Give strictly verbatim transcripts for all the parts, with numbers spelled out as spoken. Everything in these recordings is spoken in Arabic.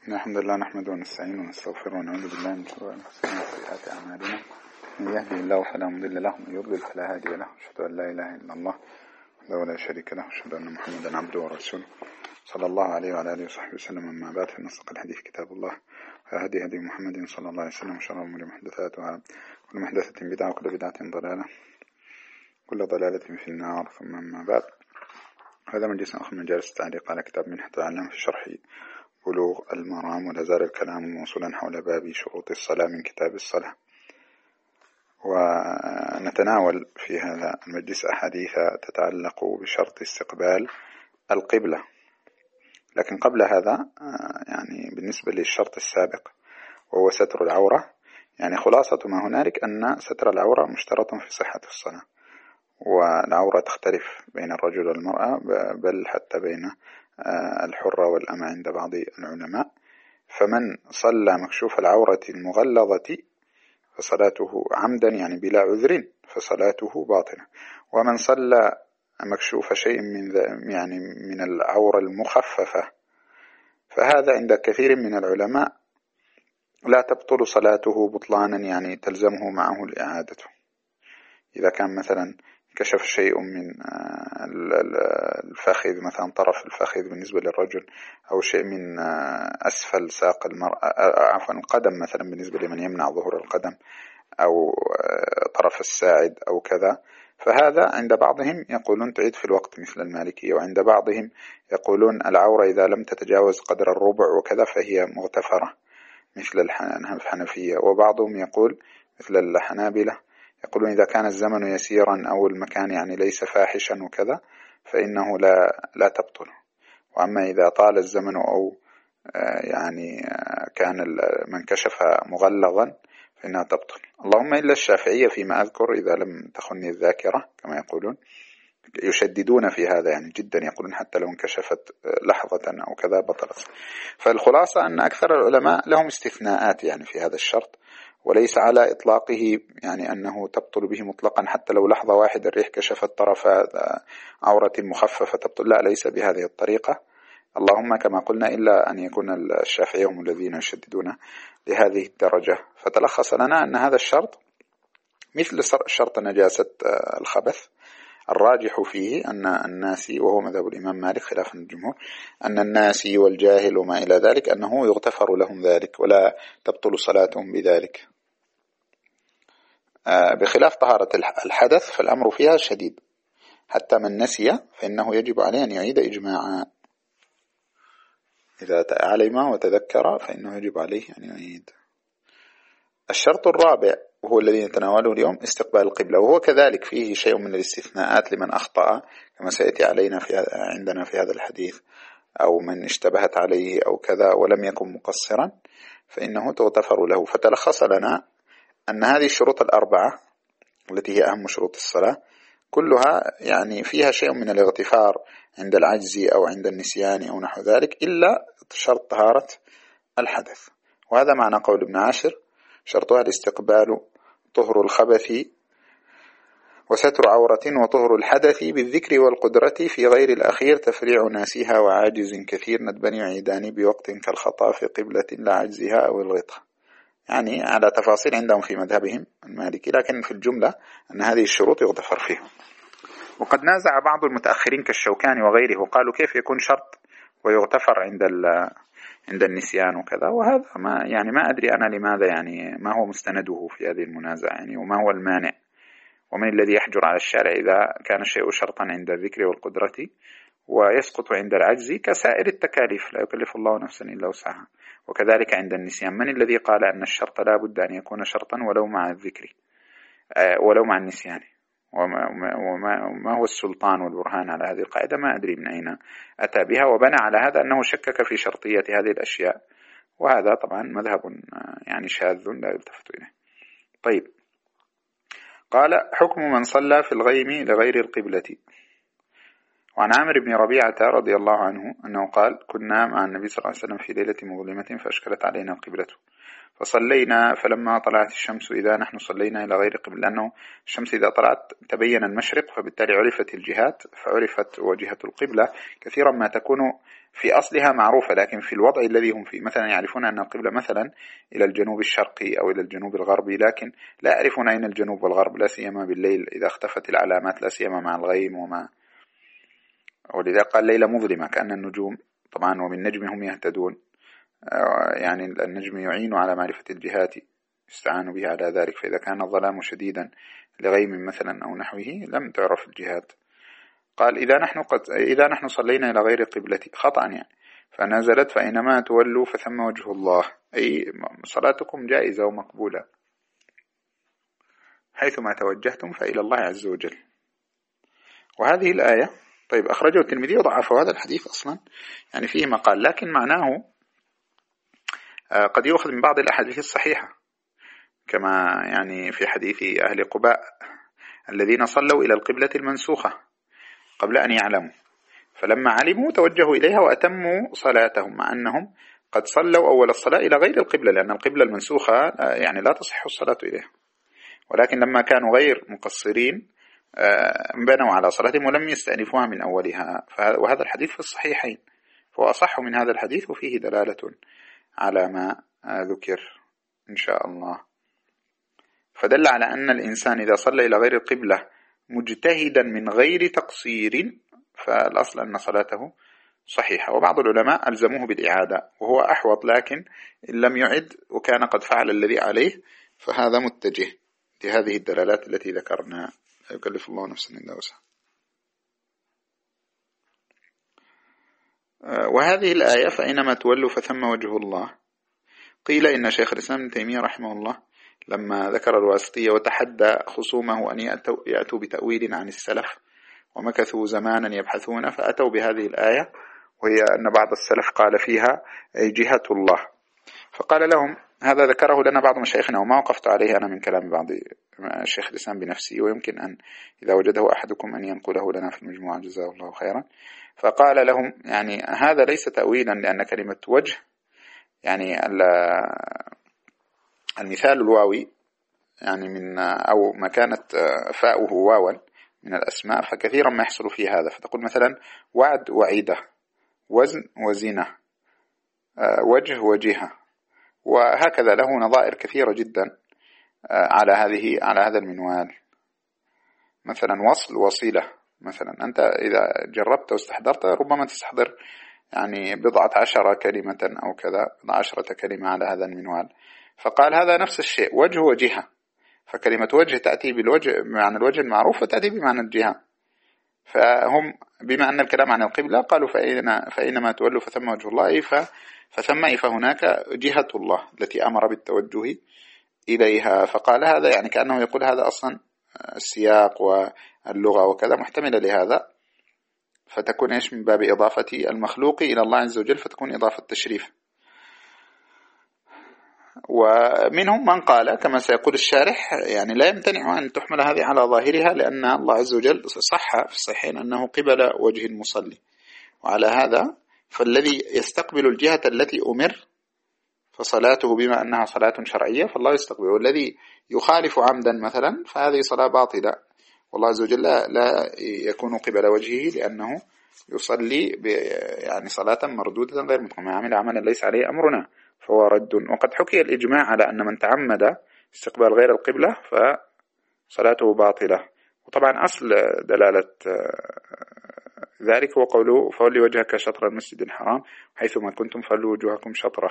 الحمد لله نحمده ونستعينه ونستغفره ونعوذ بالله من شرور أنفسنا وسيئات أعمالنا. من يهدي الله فلا مضل له ومن يضلل فلا هادي له. أشهد أن لا إله إلا الله وحده لا شريك له وأشهد أن محمدا عبده ورسوله صلى الله عليه وعلى آله وصحبه وسلم. أما بعد، فإن أصدق الحديث كتاب الله وهدي هدي محمد صلى الله عليه وسلم وشر الأمور محدثاتها كل محدثة بدعة وكل بدعة ضلالة كل ضلالة في النار. ثم أما بعد، هذا مجلس آخر من مجالس التعليق على كتاب منهج العلم في شرح بلوغ المرام، ولا زال الكلام موصولا حول باب شروط الصلاة من كتاب الصلاة. ونتناول في هذا المجلس أحاديث تتعلق بشرط استقبال القبلة. لكن قبل هذا يعني بالنسبة للشرط السابق وهو ستر العورة، يعني خلاصة ما هنالك أن ستر العورة مشترط في صحة الصلاة، والعورة تختلف بين الرجل والمرأة، بل حتى بين الحرة والأمة عند بعض العلماء. فمن صلى مكشوف العورة المغلظة فصلاته عمدا يعني بلا عذر فصلاته باطلة، ومن صلى مكشوف شيء من يعني من العورة المخففة فهذا عند كثير من العلماء لا تبطل صلاته بطلانا، يعني تلزمه معه الإعادة. إذا كان مثلا كشف شيء من الفخذ، مثلا طرف الفخذ بالنسبة للرجل، أو شيء من أسفل ساق المرأة، عفوا القدم مثلا بالنسبة لمن يمنع ظهور القدم، أو طرف الساعد أو كذا، فهذا عند بعضهم يقولون تعيد في الوقت مثل المالكية، وعند بعضهم يقولون العورة إذا لم تتجاوز قدر الربع وكذا فهي مغتفرة مثل الحنفية. وبعضهم يقول مثل الحنابلة يقولون إذا كان الزمن يسيرا أو المكان يعني ليس فاحشا وكذا فإنه لا لا تبطل. وأما إذا طال الزمن أو يعني كان من كشف مغلظا فإنها تبطل. اللهم إلا الشافعية فيما أذكر إذا لم تخني الذاكرة كما يقولون، يشددون في هذا يعني جدا، يقولون حتى لو انكشفت لحظة أو كذا بطلت. فالخلاصة أن أكثر العلماء لهم استثناءات يعني في هذا الشرط، وليس على إطلاقه يعني أنه تبطل به مطلقا حتى لو لحظة واحدة الريح كشفت طرف عورة مخففة تبطل، لا، ليس بهذه الطريقة. اللهم كما قلنا إلا أن يكون الشافعية هم الذين يشددون لهذه الدرجة. فتلخص لنا أن هذا الشرط مثل شرط نجاسة الخبث، الراجح فيه أن الناسي، وهو مذهب الإمام مالك خلافا الجمهور، أن الناسي والجاهل وما إلى ذلك أنه يغتفر لهم ذلك ولا تبطل صلاتهم بذلك، بخلاف طهارة الحدث فالأمر فيها شديد، حتى من نسي فإنه يجب عليه أن يعيد إجماعا. إذا علم وتذكر فإنه يجب عليه أن يعيد. الشرط الرابع وهو الذي نتناوله اليوم استقبال القبلة، وهو كذلك فيه شيء من الاستثناءات لمن أخطأ كما سيأتي علينا في عندنا في هذا الحديث، أو من اشتبهت عليه أو كذا ولم يكن مقصرا فإنه تغتفر له. فتلخص لنا أن هذه الشروط الأربعة التي هي أهم شروط الصلاة كلها يعني فيها شيء من الاغتفار عند العجز أو عند النسيان أو نحو ذلك، إلا شرط طهارة الحدث. وهذا معنى قول ابن عاشر: شرطها الاستقبال طهر الخبث وستر عورة وطهر الحدث بالذكر والقدرة في غير الأخير تفريع ناسها وعاجز كثير ندبن يعيدان بوقت كالخطا في قبلة لا عجزها أو الغطاء. يعني على تفاصيل عندهم في مذهبهم المالكي، لكن في الجملة أن هذه الشروط يغتفر فيها. وقد نازع بعض المتأخرين كالشوكاني وغيره، قالوا كيف يكون شرط ويغتفر عند عند النسيان وكذا. وهذا ما يعني ما أدري أنا لماذا، يعني ما هو مستنده في هذه المنازعة يعني، وما هو المانع، ومن الذي يحجر على الشارع إذا كان الشيء شرطا عند الذكر والقدرة ويسقط عند العجز كسائر التكاليف، لا يكلف الله نفسا إلا وسعها. وكذلك عند النسيان، من الذي قال أن الشرط لا بد أن يكون شرطا ولو مع الذكر ولو مع النسيان؟ وما, وما, وما هو السلطان والبرهان على هذه القاعدة؟ ما أدري من أين أتى بها، وبنى على هذا أنه شكك في شرطية هذه الأشياء، وهذا طبعا مذهب يعني شاذ لا يلتفت إليه. طيب، قال: حكم من صلى في الغيم لغير القبلة. وعن عامر بن ربيعة رضي الله عنه أنه قال: كنا مع النبي صلى الله عليه وسلم في ليلة مظلمة فأشكلت علينا القبلة فصلينا فلما طلعت الشمس إذا نحن صلينا إلى غير قبلة، لأنه الشمس إذا طلعت تبين المشرق فبالتالي عرفت الجهات فعرفت وجهة القبلة. كثيرا ما تكون في أصلها معروفة، لكن في الوضع الذي هم فيه مثلا يعرفون أن القبلة مثلا إلى الجنوب الشرقي أو إلى الجنوب الغربي، لكن لا يعرفون أين الجنوب والغرب، لا سيما بالليل إذا اختفت العلامات، لا سيما مع الغيم وما، ولذا قال ليلة مظلمة كأن النجوم، طبعا وبالنجم هم يهتدون، يعني النجم يعين على معرفة الجهات، يستعان به على ذلك. فإذا كان الظلام شديدا لغيم مثلا أو نحوه لم تعرف الجهات. قال إذا نحن قد إذا نحن صلينا إلى غير قبلة خطأ يعني، فنزلت فإنما تولوا فثم وجه الله، أي صلاتكم جائزة ومقبولة حيثما توجهتم فإلى الله عز وجل. وهذه الآية طيب أخرجه الترمذي وضعفه، هذا الحديث أصلا يعني فيه مقال، لكن معناه قد يؤخذ من بعض الأحاديث الصحيحة، كما يعني في حديث أهل قباء الذين صلوا إلى القبلة المنسوخة قبل أن يعلموا، فلما علموا توجهوا إليها وأتموا صلاتهم، مع أنهم قد صلوا أول الصلاة إلى غير القبلة، لأن القبلة المنسوخة يعني لا تصح الصلاة إليها، ولكن لما كانوا غير مقصرين بنوا على صلاتهم ولم يستأنفوها من أولها. وهذا الحديث في الصحيحين، فهو أصح من هذا الحديث وفيه دلالة على ما ذكر إن شاء الله. فدل على أن الإنسان إذا صلى إلى غير القبلة مجتهدا من غير تقصير فالأصل أن صلاته صحيحة. وبعض العلماء ألزموه بالإعادة وهو أحوط، لكن إن لم يعد وكان قد فعل الذي عليه فهذا متجه لهذه الدلالات التي ذكرنا، لا يكلف الله نفسا إلا وسعها. وهذه الآية فإنما تولوا فثم وجه الله، قيل إن شيخ الإسلام ابن تيمية رحمه الله لما ذكر الواسطية وتحدى خصومه أن يأتوا, يأتوا بتأويل عن السلف ومكثوا زمانا يبحثون، فأتوا بهذه الآية وهي أن بعض السلف قال فيها أي جهة الله، فقال لهم هذا ذكره لنا بعض مشايخنا وما وقفت عليه أنا من كلام بعض الشيخ الإسلام بنفسه، ويمكن أن إذا وجده أحدكم أن ينقله لنا في المجموعة جزاه الله خيرا. فقال لهم يعني هذا ليس تأويلا، لأن كلمة وجه يعني المثال الواوي يعني من أو ما كانت فاؤه واوا من الأسماء، فكثيرا ما يحصل فيه هذا، فتقول مثلا وعد وعيدة، وزن وزنة، وجه وجهة، وهكذا له نظائر كثيرة جدا على هذه على هذا المنوال. مثلا وصل وصيلة، مثلا أنت إذا جربت واستحضرت ربما تستحضر يعني بضعة عشر كلمة أو كذا، بضعة عشرة كلمة على هذا المنوال. فقال هذا نفس الشيء وجه وجهة، فكلمة وجه تأتي بالوجه بمعنى الوجه المعروف وتأتي بمعنى الجهة، فهم بما أن الكلام عن القبلة قالوا فإن فإنما تولوا فثم وجه الله، فثم فهناك جهة الله التي أمر بالتوجه إليها. فقال هذا يعني كأنه يقول هذا أصلا السياق واللغة وكذا محتملة لهذا، فتكون إيش من باب إضافة المخلوق إلى الله عز وجل، فتكون إضافة تشريف. ومنهم من قال كما سيقول الشارح يعني لا يمتنع أن تحمل هذه على ظاهرها، لأن الله عز وجل صح في الصحيحين أنه قبل وجه المصلي، وعلى هذا فالذي يستقبل الجهة التي أمر فصلاته بما أنها صلاة شرعية فالله يستقبل، والذي يخالف عمدا مثلا فهذه صلاة باطلة، والله عز وجل لا يكون قبل وجهه لأنه يصلي يعني صلاة مردودة غير مقبولة، عمل عملا ليس عليه أمرنا فهو رد. وقد حكي الإجماع على أن من تعمد استقبال غير القبلة فصلاته باطلة. وطبعا أصل دلالة ذلك هو قوله فولي وجهك شطر المسجد الحرام حيثما كنتم فولوا وجوهكم شطره.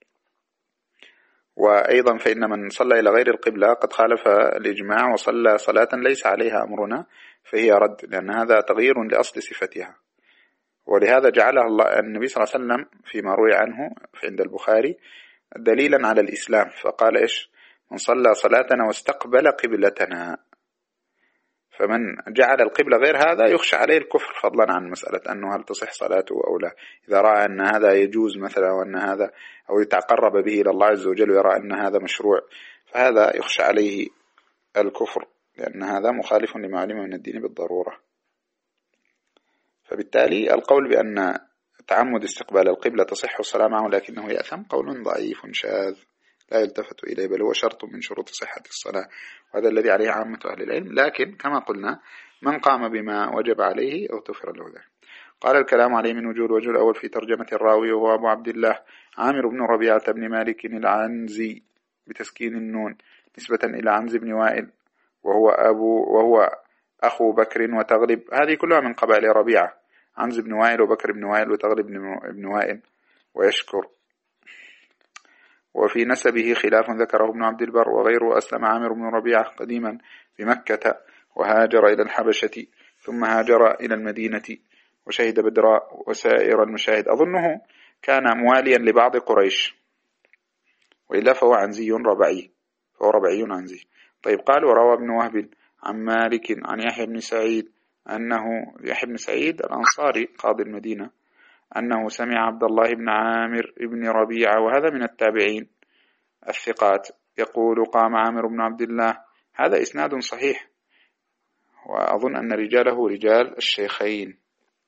وأيضا فإن من صلى إلى غير القبلة قد خالف الإجماع وصلى صلاة ليس عليها أمرنا فهي رد، لأن هذا تغيير لأصل صفتها. ولهذا جعلها الله النبي صلى الله عليه وسلم فيما روي عنه عند البخاري دليلا على الإسلام، فقال إيش من صلى صلاتنا واستقبل قبلتنا، فمن جعل القبلة غير هذا يخشى عليه الكفر، فضلا عن مسألة أنه هل تصح صلاته أو لا، إذا رأى أن هذا يجوز مثلا وأن هذا أو يتقرب به إلى الله عز وجل ويرى أن هذا مشروع فهذا يخشى عليه الكفر، لأن هذا مخالف لما علم من الدين بالضرورة. فبالتالي القول بأن تعمد استقبال القبلة تصح الصلاة معه لكنه يأثم قول ضعيف شاذ لا يلتفت إليه، بل هو شرط من شروط صحة الصلاة، وهذا الذي عليه عامة أهل العلم. لكن كما قلنا من قام بما وجب عليه اغتفر له ذلك. قال الكلام عليه من وجوه. الوجه الأول في ترجمة الراوي وهو أبو عبد الله عامر بن ربيعة بن مالك العنزي بتسكين النون نسبة إلى عنز بن وائل، وهو أبو وهو أخو بكر وتغلب، هذه كلها من قبائل ربيعة، عنز بن وائل وبكر بن وائل وتغلب بن وائل ويشكر. وفي نسبه خلاف ذكره ابن عبد البر وغيره. أسلم عامر بن ربيعة قديما بمكة وهاجر إلى الحبشة ثم هاجر إلى المدينة وشهد بدرا وسائر المشاهد. أظنه كان مواليا لبعض قريش، وإلا فهو عنزي ربعي، فهو ربعي عنزي. طيب قال وروى ابن وهب عن مالك عن يحيى بن سعيد أنه يحيى بن سعيد الأنصاري قاضي المدينة أنه سمع عبد الله بن عامر بن ربيعة وهذا من التابعين الثقات يقول قام عامر بن عبد الله. هذا إسناد صحيح، وأظن أن رجاله رجال الشيخين.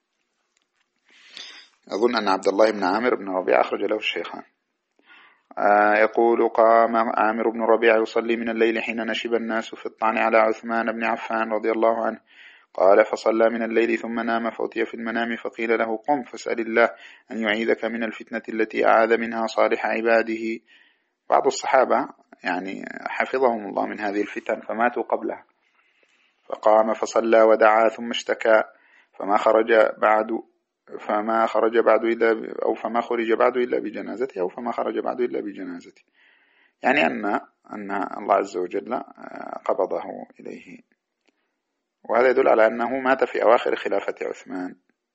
أظن أن عبد الله بن عامر بن ربيعة أخرج له الشيخان. آه يقول قام عامر بن ربيعة يصلي من الليل حين نشب الناس في الطعن على عثمان بن عفان رضي الله عنه. قال فصلى من الليل ثم نام فأتي في المنام فقيل له قم فاسأل الله أن يعيذك من الفتنة التي أعاذ منها صالح عباده. بعض الصحابة يعني حفظهم الله من هذه الفتن فماتوا قبلها. فقام فصلى ودعا ثم اشتكى فما خرج بعد فما خرج بعد إلا أو فما خرج بعد إلا بجنازته أو فما خرج بعد إلا بجنازته، يعني أن أن الله عز وجل قبضه إليه. وهذا يدل على أنه مات في أواخر خلافة عثمان.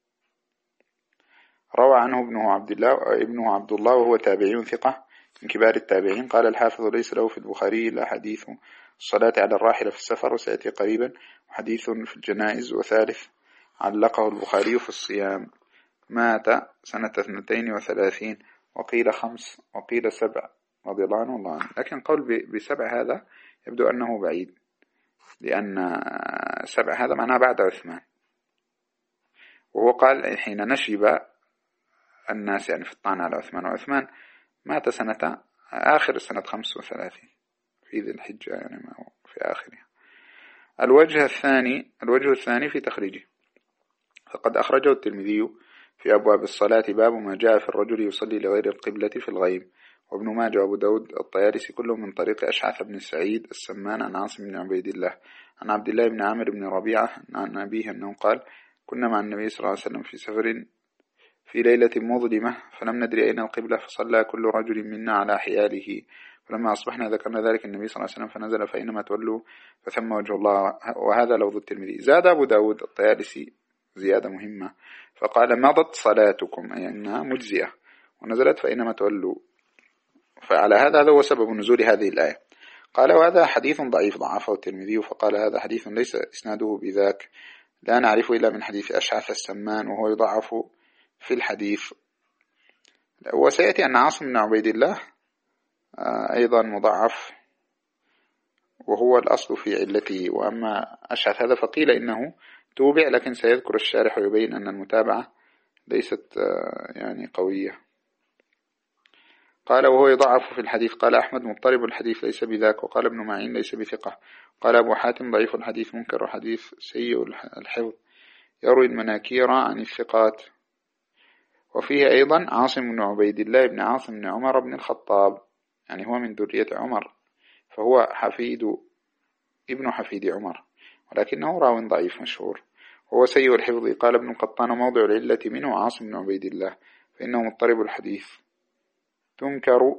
روى عنه ابنه عبد الله ابنه عبد الله وهو تابعي ثقة من كبار التابعين. قال الحافظ ليس له في البخاري إلا حديث الصلاة على الراحلة في السفر وسيأتي قريبا، وحديث في الجنائز، وثالث علقه البخاري في الصيام. مات سنة اثنتين وثلاثين وقيل خمس وقيل سبع رضي الله عنه والله عنه. لكن قول بسبع هذا يبدو أنه بعيد، لأن سبع هذا معناه بعد عثمان، وهو قال حين نشب الناس يعني في الطعن على عثمان، وعثمان مات سنة آخر سنة خمس وثلاثين في ذي الحجة يعني ما هو في آخرها. الوجه الثاني الوجه الثاني في تخريجه، فقد أخرجه الترمذي في أبواب الصلاة باب ما جاء في الرجل يصلي لغير القبلة في الغيب، وابن ماجه وأبو داود الطيالسي كلهم من طريق أشعث بن سعيد السمان عن عاصم بن عبيد الله عن عبد الله بن عامر بن ربيعة عن أبيه أنه قال كنا مع النبي صلى الله عليه وسلم في سفر في ليلة مظلمة فلم ندري أين القبلة فصلى كل رجل منا على حياله، فلما أصبحنا ذكرنا ذلك النبي صلى الله عليه وسلم فنزل فإنما تولوا فثم وجه الله. وهذا لفظ الترمذي. زاد أبو داود الطيالسي زيادة مهمة فقال مضت صلاتكم، أي أنها مجزئة، ونزلت فإنما تولوا. فعلى هذا هذا هو سبب نزول هذه الآية. قال وهذا حديث ضعيف ضعفه الترمذي، فقال هذا حديث ليس إسناده بذاك، لا نعرفه إلا من حديث أشعث السمان وهو يضعف في الحديث. وسيأتي أن عاصم بن عبيد الله أيضا مضعف وهو الأصل في علته. وأما أشعث هذا فقيل إنه توبع، لكن سيذكر الشارح ويبين أن المتابعة ليست يعني قوية. قال وهو يضعف في الحديث. قال أحمد مضطرب الحديث ليس بذاك، وقال ابن معين ليس بثقة. قال أبو حاتم ضعيف الحديث منكر وحديث سيء الحفظ يروي المناكير عن الثقات. وفيه أيضا عاصم بن عبيد الله بن عاصم بن عمر بن الخطاب، يعني هو من ذرية عمر، فهو حفيد ابن حفيد عمر، ولكنه راو ضعيف مشهور وهو سيء الحفظ. قال ابن القطان موضع العلة منه عاصم بن عبيد الله فإنه مضطرب الحديث تنكر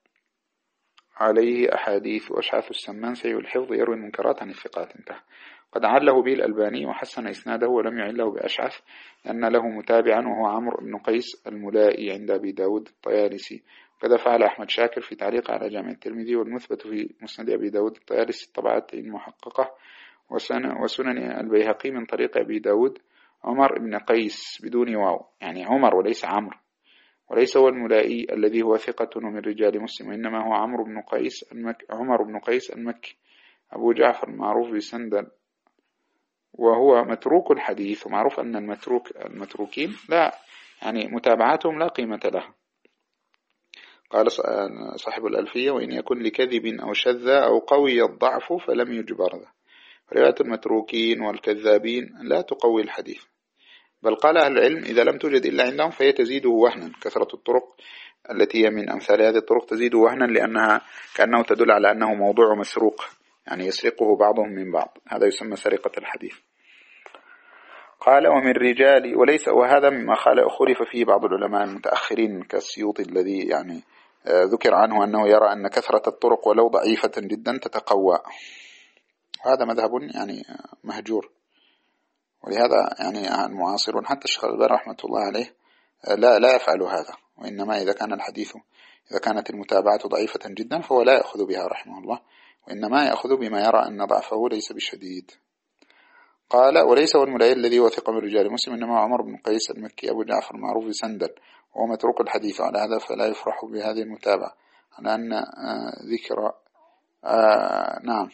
عليه أحاديث. وأشعث السمان سيء الحفظ يروي المنكرات عن الثقات. انتهى. قد عله به الألباني وحسن إسناده ولم يعله بأشعث لأن له متابعا وهو عمرو بن قيس الملائي عند أبي داود الطيالسي، وكذا فعل أحمد شاكر في تعليق على جامع الترمذي. والمثبت في مسند أبي داود الطيالسي الطبعات المحققة وسنن البيهقي من طريق أبي داود عمر بن قيس بدون واو، يعني عمر وليس عمرو، وليس هو الملائي الذي هو ثقة ومن رجال مسلم، وإنما هو عمرو بن قيس المكي عمر بن قيس المكي أبو جعفر المعروف بسندل، وهو متروك الحديث. ومعروف أن المتروك المتروكين لا يعني متابعاتهم لا قيمة لها. قال صاحب الألفية: وإن يكن لكذب أو شذ أو قوي الضعف فلم يجبر ذا. رواية المتروكين والكذابين لا تقوي الحديث، بل قال أهل العلم إذا لم توجد إلا عندهم فهي تزيده وهنا. كثرة الطرق التي هي من أمثال هذه الطرق تزيده وهنا، لأنها كأنه تدل على أنه موضوع مسروق، يعني يسرقه بعضهم من بعض، هذا يسمى سرقة الحديث. قال: ومن رجال، وليس، وهذا مما قال اختلف فيه بعض العلماء المتأخرين كالسيوطي الذي يعني ذكر عنه أنه يرى أن كثرة الطرق ولو ضعيفة جدا تتقوى، وهذا مذهب يعني مهجور. ولهذا يعني المعاصرون حتى الشيخ الألباني رحمة الله عليه لا لا يفعل هذا، وإنما إذا كان الحديث إذا كانت المتابعة ضعيفة جدا فهو لا يأخذ بها رحمه الله، وإنما يأخذ بما يرى أن ضعفه ليس بشديد. قال: وليس هو الملايين الذي وثق من رجال مسلم، إنما عمر بن قيس المكي أبو جعفر المعروف بسندل، وهو متروك الحديث، على هذا فلا يفرح بهذه المتابعة، على أن ذكر آه نعم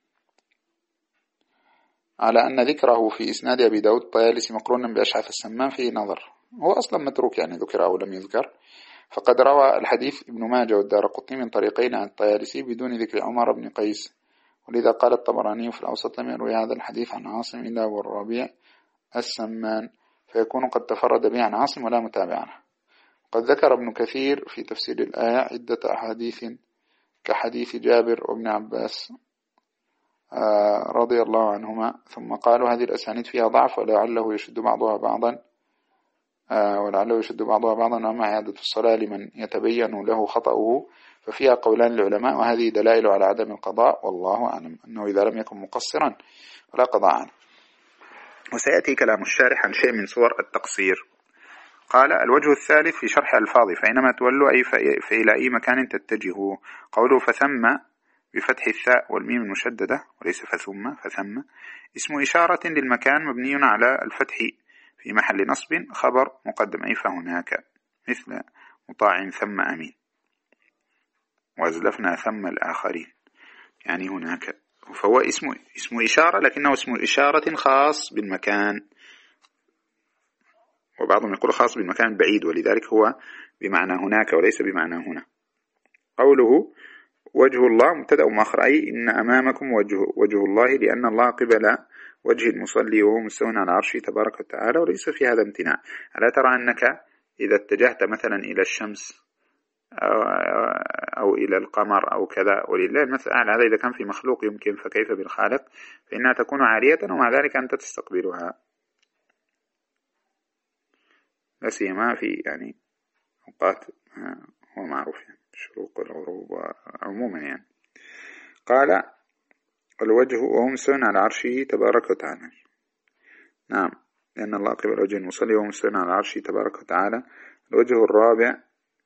على أن ذكره في إسناد أبي داود الطيالسي مقرونا بأشعث السمان فيه نظر، هو أصلا متروك يعني ذكر أو لم يذكر. فقد روى الحديث ابن ماجه والدارقطني من طريقين عن الطيالسي بدون ذكر عمر بن قيس، ولذا قال الطبراني في الأوسط: لم يروي هذا الحديث عن عاصم إلا هو الربيع السمان، فيكون قد تفرد به عن عاصم ولا متابعه. قد ذكر ابن كثير في تفسير الآية عدة أحاديث كحديث جابر وابن عباس آه رضي الله عنهما، ثم قالوا هذه الأسانيد فيها ضعف ولعله يشد بعضها بعضا آه ولعله يشد بعضها بعضا وأما إعادة الصلاة لمن يتبين له خطأه ففيها قولان للعلماء، وهذه دلائل على عدم القضاء، والله أعلم أنه إذا لم يكن مقصرا فلا قضاء عنه. وسيأتي كلام الشارح عن شيء من صور التقصير. قال: الوجه الثالث في شرح ألفاظ فإنما تولوا أي فإلى أي مكان تتجهوا. قوله فثم بفتح الثاء والميم المشددة وليس فثم فثم اسم إشارة للمكان مبني على الفتح في محل نصب خبر مقدم، أي فهناك، مثل مطاع ثم أمين وأزلفنا ثم الآخرين، يعني هناك. فهو اسم اسم إشارة، لكنه اسم إشارة خاص بالمكان، وبعضهم يقول خاص بالمكان البعيد، ولذلك هو بمعنى هناك وليس بمعنى هنا. قوله وجه الله مبتدأ مؤخر، أي إن أمامكم وجه, وجه الله، لأن الله قبل وجه المصلي وهو مستوى على عرشه تبارك وتعالى، وليس في هذا امتناع. ألا ترى أنك إذا اتجهت مثلا إلى الشمس أو, أو إلى القمر أو كذا، ولله المثل الأعلى، هذا إذا كان في مخلوق يمكن فكيف بالخالق، فإنها تكون عالية ومع ذلك أنت تستقبلها، لا سيما في يعني أوقات هو معروف يعني الشروق والغروب عموما يعني. قال: الوجه وهو مستوى على عرشه تبارك وتعالى، نعم، لأن الله قبل وجه المصلي وهو مستوى على عرشه تبارك وتعالى. الوجه الرابع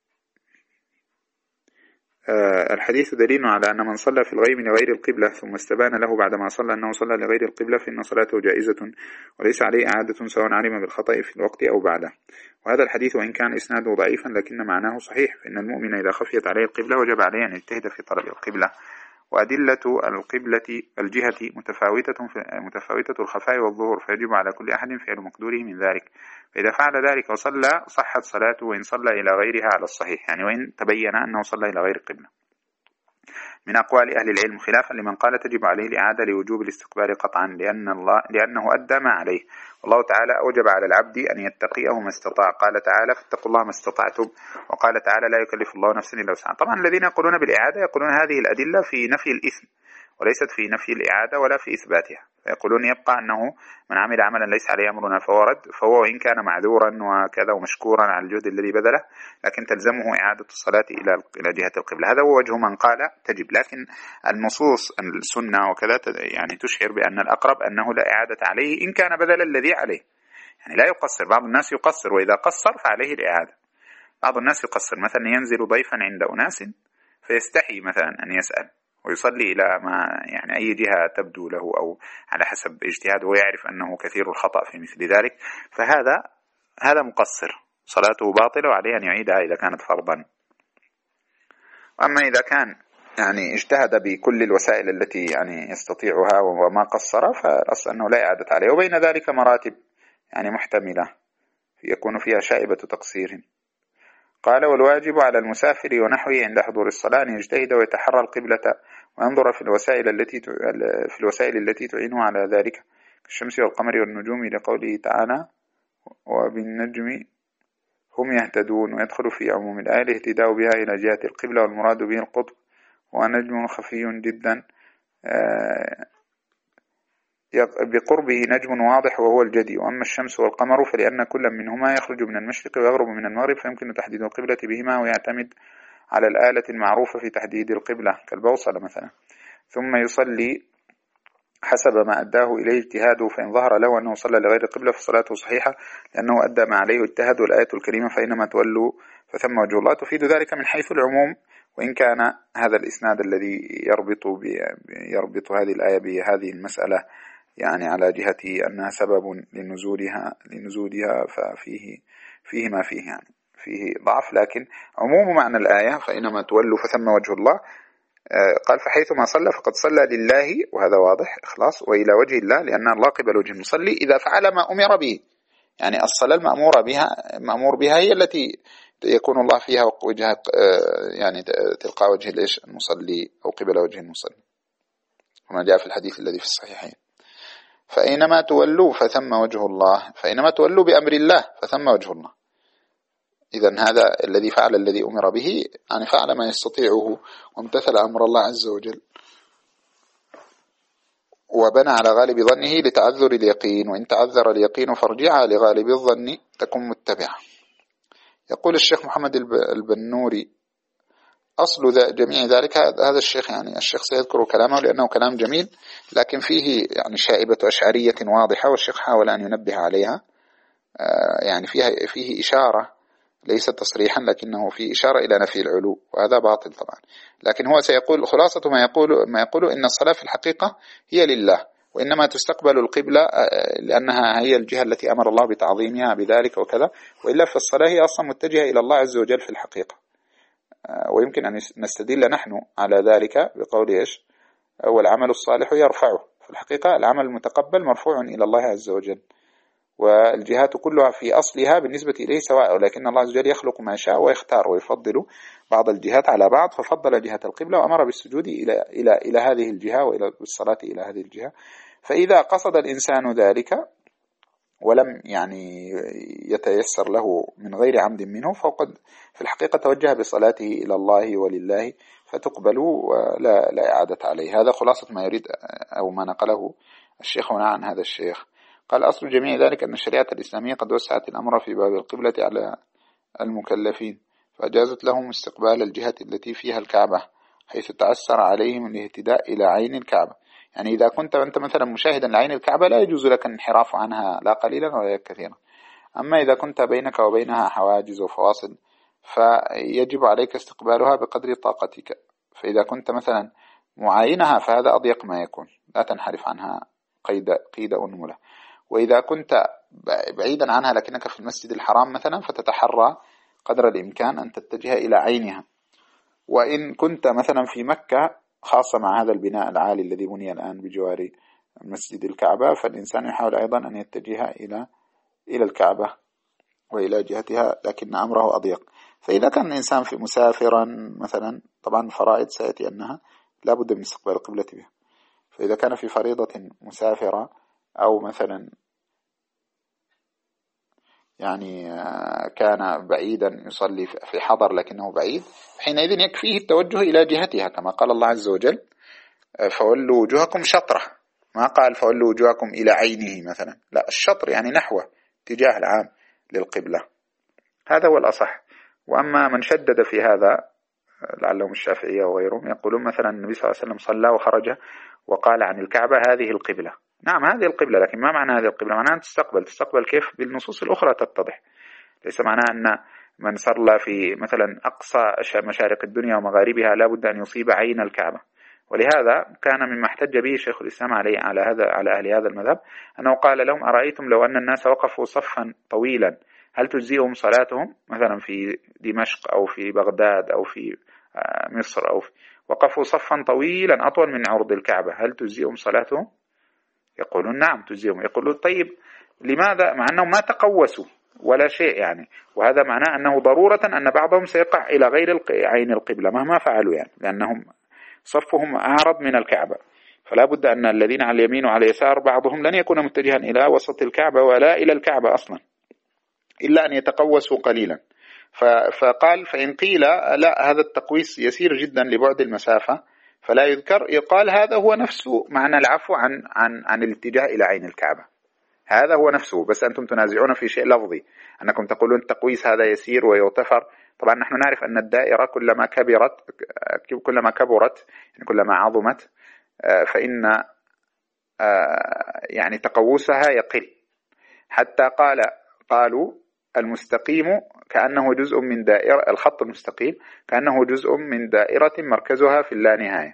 آه الحديث دليل على أن من صلى في الغيب لغير القبلة ثم استبان له بعدما صلى أنه صلى لغير القبلة فإن صلاته جائزة وليس عليه إعادة سواء علم بالخطأ في الوقت أو بعده. وهذا الحديث وإن كان إسناده ضعيفا لكن معناه صحيح، فإن المؤمن إذا خفيت عليه القبلة وجب عليه أن يجتهد في طلب القبلة، وأدلة القبلة الجهة متفاوتة متفاوتة الخفاء والظهور، فيجب على كل أحد فعل مقدوره من ذلك، فإذا فعل ذلك وصلى صحت صلاته وإن صلى إلى غيرها على الصحيح، يعني وإن تبين أنه صلى إلى غير القبلة. من أقوال أهل العلم خلافا لمن قال تجب عليه الإعادة لوجوب الاستقبال قطعا، لأن الله لأنه أدى ما عليه، والله تعالى أوجب على العبد أن يتقيه ما استطاع، قال تعالى فاتقوا الله ما استطعتم، وقال تعالى لا يكلف الله نفسا إلا وسعها. طبعا الذين يقولون بالإعادة يقولون هذه الأدلة في نفي الإثم وليست في نفي الإعادة ولا في إثباتها، فيقولون يبقى أنه من عمل عملا ليس عليه أمرنا فهو رد، فهو إن كان معذورا وكذا ومشكورا على الجهد الذي بذله لكن تلزمه إعادة الصلاة إلى إلى جهة القبلة. هذا هو وجه من قال تجب، لكن النصوص السنة وكذا يعني تشعر بأن الأقرب أنه لا إعادة عليه إن كان بذل الذي عليه، يعني لا يقصر. بعض الناس يقصر وإذا قصر فعليه الإعادة، بعض الناس يقصر، مثلا ينزل ضيفا عند أناس فيستحي مثلا أن يسأل ويصلي إلى ما يعني أي جهة تبدو له أو على حسب اجتهاده، ويعرف أنه كثير الخطأ في مثل ذلك، فهذا هذا مقصر صلاته باطلة وعليه أن يعيدها إذا كانت فرضا. أما إذا كان يعني اجتهد بكل الوسائل التي يعني يستطيعها وما قصر فالأصل أنه لا إعادة عليه، وبين ذلك مراتب يعني محتملة يكون فيها شائبة تقصير. قال: والواجب على المسافر ونحوه عند حضور الصلاة أن يجتهد ويتحرى القبلة وينظر في الوسائل التي في الوسائل التي تعينه على ذلك كالشمس والقمر والنجوم، لقوله تعالى: وبالنجم هم يهتدون. ويدخل في عموم الآية الاهتداء بها إلى جهة القبلة، والمراد به القطب، ونجم خفي جدا بقربه نجم واضح وهو الجدي. وأما الشمس والقمر فلأن كل منهما يخرج من المشرق ويغرب من المغرب، فيمكن تحديد القبلة بهما، ويعتمد على الآلة المعروفة في تحديد القبلة كالبوصلة مثلا، ثم يصلي حسب ما أداه إليه اجتهاده. فإن ظهر له أنه صلى لغير القبلة فصلاته صحيحة، لأنه أدى ما عليه اجتهد. والآية الكريمة: فإنما تولوا فثم وجه الله، تفيد ذلك من حيث العموم، وإن كان هذا الإسناد الذي يربط يربط هذه الآية بهذه المسألة يعني على جهة أنها سبب لنزولها لنزولها ففيه فيه ما فيه يعني فيه ضعف، لكن عموم معنى الآية فإنما تولوا فثم وجه الله. قال: فحيثما صلى فقد صلى لله، وهذا واضح إخلاص، وإلى وجه الله، لأن الله قبل وجه المصلي إذا فعل ما أمر به. يعني الصلاة المأمورة بها مأمور بها هي التي يكون الله فيها وجه يعني تلقى وجه الإيش المصلي أو قبل وجه المصلي، كما جاء في الحديث الذي في الصحيحين: فإنما تولوا فثم وجه الله، فإنما تولوا بأمر الله فثم وجه الله. إذن هذا الذي فعل الذي أمر به، يعني فعل ما يستطيعه وامتثل أمر الله عز وجل، وبنى على غالب ظنه لتعذر اليقين، وإن تعذر اليقين فارجع لغالب الظن تكون متبعة. يقول الشيخ محمد البنوري: أصل جميع ذلك، هذا الشيخ يعني الشيخ سيذكر كلامه لأنه كلام جميل، لكن فيه يعني شائبة أشعرية واضحة، والشيخ حاول أن ينبه عليها. يعني فيها فيه إشارة ليس تصريحا، لكنه فيه إشارة إلى نفي العلو، وهذا باطل طبعا. لكن هو سيقول خلاصة ما يقول ما يقول إن الصلاة في الحقيقة هي لله، وإنما تستقبل القبلة لأنها هي الجهة التي أمر الله بتعظيمها بذلك وكذا، وإلا في الصلاة هي أصلا متجهة إلى الله عز وجل في الحقيقة. ويمكن أن نستدل نحن على ذلك بقول إيش: والعمل الصالح يرفعه. في الحقيقة العمل المتقبل مرفوع إلى الله عز وجل، والجهات كلها في أصلها بالنسبة إليه سواء، ولكن الله عز وجل يخلق ما شاء ويختار ويفضل بعض الجهات على بعض، ففضل جهة القبلة وأمر بالسجود إلى إلى إلى هذه الجهة وإلى الصلاة إلى هذه الجهة. فإذا قصد الإنسان ذلك ولم يعني يتيسر له من غير عمد منه، فقد في الحقيقة توجه بصلاته إلى الله ولله، فتقبل ولا لا إعادة عليه. هذا خلاصة ما يريد أو ما نقله الشيخ هنا عن هذا الشيخ. قال: أصل جميع ذلك أن الشريعة الإسلامية قد وسعت الأمر في باب القبلة على المكلفين، فأجازت لهم استقبال الجهة التي فيها الكعبة، حيث تعسر عليهم الاهتداء إلى عين الكعبة. يعني إذا كنت أنت مثلا مشاهدا لعين الكعبة لا يجوز لك الانحراف عنها لا قليلا ولا كثيرا. أما إذا كنت بينك وبينها حواجز وفواصل فيجب عليك استقبالها بقدر طاقتك. فإذا كنت مثلا معاينها فهذا أضيق ما يكون، لا تنحرف عنها قيد قيد أنملة. وإذا كنت بعيدا عنها لكنك في المسجد الحرام مثلا فتتحرى قدر الإمكان أن تتجه إلى عينها. وإن كنت مثلا في مكة خاصة مع هذا البناء العالي الذي بني الآن بجوار مسجد الكعبة، فالإنسان يحاول أيضا أن يتجه إلى إلى الكعبة وإلى جهتها، لكن أمره أضيق. فإذا كان الإنسان في مسافرا مثلا، طبعا فرائض سيأتي أنها لا بد من استقبال القبلة بها، فإذا كان في فريضة مسافرة أو مثلا يعني كان بعيدا يصلي في حضر لكنه بعيد، حينئذ يكفيه التوجه إلى جهتها، كما قال الله عز وجل: فولوا وجوهكم شطرة. ما قال فولوا وجوهكم إلى عينه مثلا، لا، الشطر يعني نحوه، اتجاه العام للقبلة. هذا هو الأصح. وأما من شدد في هذا لعلهم الشافعية وغيرهم يقولون مثلا النبي صلى الله عليه وسلم صلى وخرج وقال عن الكعبة هذه القبلة. نعم هذه القبلة، لكن ما معنى هذه القبلة؟ معناها أن تستقبل تستقبل كيف؟ بالنصوص الأخرى تتضح. ليس معناه أن من صلى في مثلا أقصى مشارق الدنيا ومغاربها لا بد أن يصيب عين الكعبة. ولهذا كان مما احتج به شيخ الإسلام عليه على هذا على أهل هذا المذهب أنه قال لهم: أرأيتم لو أن الناس وقفوا صفا طويلا هل تجزئهم صلاتهم؟ مثلا في دمشق أو في بغداد أو في مصر أو في وقفوا صفا طويلا أطول من عرض الكعبة، هل تجزئهم صلاتهم؟ يقولون نعم تجزئهم. يقولون طيب لماذا؟ مع أنهم ما تقوسوا ولا شيء يعني. وهذا معناه أنه ضرورة أن بعضهم سيقع إلى غير عين القبلة مهما فعلوا يعني، لأنهم صفهم أعرض من الكعبة، فلا بد أن الذين على اليمين وعلى اليسار بعضهم لن يكون متجها إلى وسط الكعبة ولا إلى الكعبة أصلا، إلا أن يتقوسوا قليلا. فقال فإن قيل لا هذا التقويس يسير جدا لبعد المسافة فلا يذكر، يقال هذا هو نفسه معنى العفو عن عن عن الاتجاه إلى عين الكعبة، هذا هو نفسه، بس أنتم تنازعون في شيء لفظي، أنكم تقولون التقويس هذا يسير ويغتفر. طبعا نحن نعرف أن الدائرة كلما كبرت كلما كبرت يعني كلما عظمت فإن يعني تقوسها يقل، حتى قال قالوا المستقيم كأنه جزء من دائرة، الخط المستقيم كأنه جزء من دائرة مركزها في اللانهاية.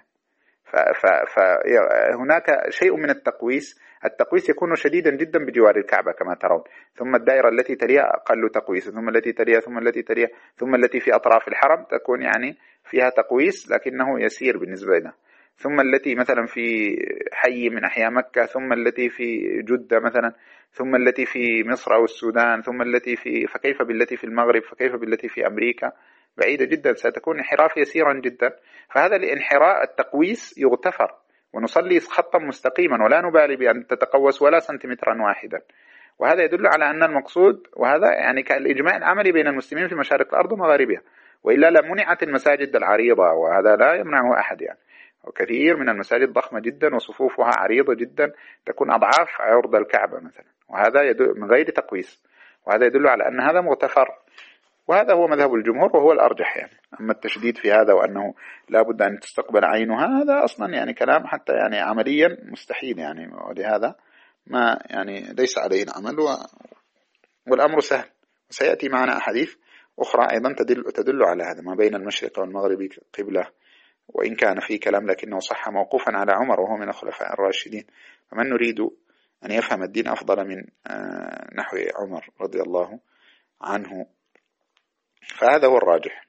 فهناك شيء من التقويس، التقويس يكون شديدا جدا بجوار الكعبة كما ترون، ثم الدائرة التي تليها أقل تقويس، ثم التي تليها ثم التي تليها ثم التي في أطراف الحرم تكون يعني فيها تقويس لكنه يسير بالنسبة لنا، ثم التي مثلا في حي من أحياء مكة، ثم التي في جدة مثلا، ثم التي في مصر أو السودان، ثم التي في فكيف بالتي في المغرب، فكيف بالتي في أمريكا، بعيدة جدا، ستكون انحراف يسيرا جدا. فهذا الانحراف التقويس يغتفر ونصلي خطا مستقيما ولا نبالي بأن تتقوس ولا سنتيمترا واحدا. وهذا يدل على أن المقصود، وهذا يعني كالإجماع العملي بين المسلمين في مشارق الأرض ومغاربها، وإلا لمنعت المساجد العريضة، وهذا لا يمنعه أحد يعني. وكثير من المساجد ضخمة جدا وصفوفها عريضة جدا تكون أضعاف عرض الكعبة مثلا، وهذا يدل من غير تقويس، وهذا يدل على أن هذا مغتفر، وهذا هو مذهب الجمهور وهو الأرجح يعني. أما التشديد في هذا وأنه لا بد أن تستقبل عينها، هذا أصلا يعني كلام حتى يعني عمليا مستحيل يعني، ولهذا ما يعني ليس عليه العمل، و... والأمر سهل. وسيأتي معنا أحاديث أخرى أيضا تدل, تدل على هذا، ما بين المشرق والمغرب قبلة، وإن كان في كلام لكنه صح موقوفا على عمر وهو من الخلفاء الراشدين. فمن نريد أن يفهم الدين أفضل من نحو عمر رضي الله عنه، فهذا هو الراجح،